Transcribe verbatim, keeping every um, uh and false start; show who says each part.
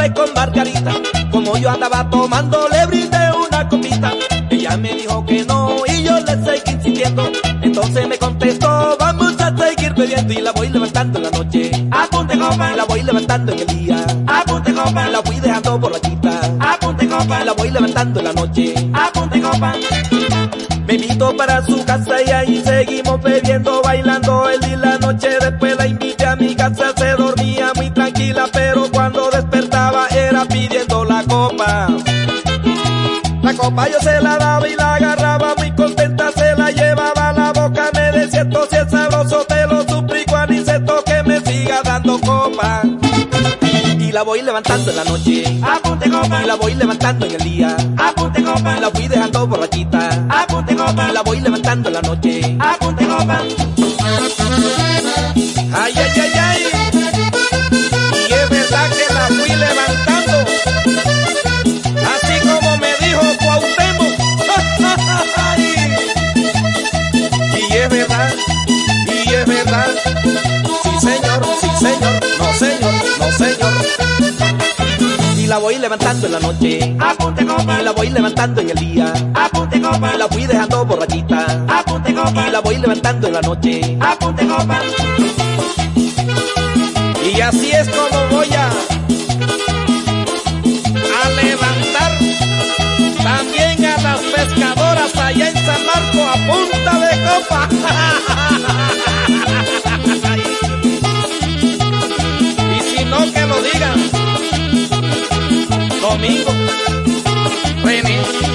Speaker 1: café con margarita. Como yo andaba tomando, le brindé una copita. Ella me dijo que no y yo le seguí insistiendo. Entonces me contestó, vamos a seguir bebiendo. Y la voy levantando en la noche, apunte copa. La voy levantando en el día, apunte copa. La fui dejando borrachita, apunte copa. La voy levantando en la noche, apunte copa. Me invitó para su casa y ahí seguimos bebiendo, bailando el día y la noche. Después la invité a mi casa, se dormía muy tranquila, pero cuando despertaba era pidiendo la copa. La copa yo se la daba y la agarraba muy contenta, se la llevaba a la boca, me decía esto si es sabroso, te lo suplico aniceto que me siga dando copa. Y la voy levantando en la noche, apunte copa. Y la voy levantando en el día, apunte copa. La fui dejando borrachita, apunte copa. Y la voy levantando en la noche, apunte copa. Ay, ay, ay, ay. Y es verdad que la fui levantando, así como me dijo Cuauhtémoc. Y es verdad, y es verdad. Sí señor, sí señor, no señor, no señor. Y la voy levantando en la noche, apunte copa. Y la voy levantando en el día, apunte copa. La fui dejando borrachita, apunte copa. Y la voy levantando en la noche, apunte copa. Y así es como voy a, a levantar también a las pescadoras allá en San Marco a punta de copa. Y si no, que lo digan. Domingo, René.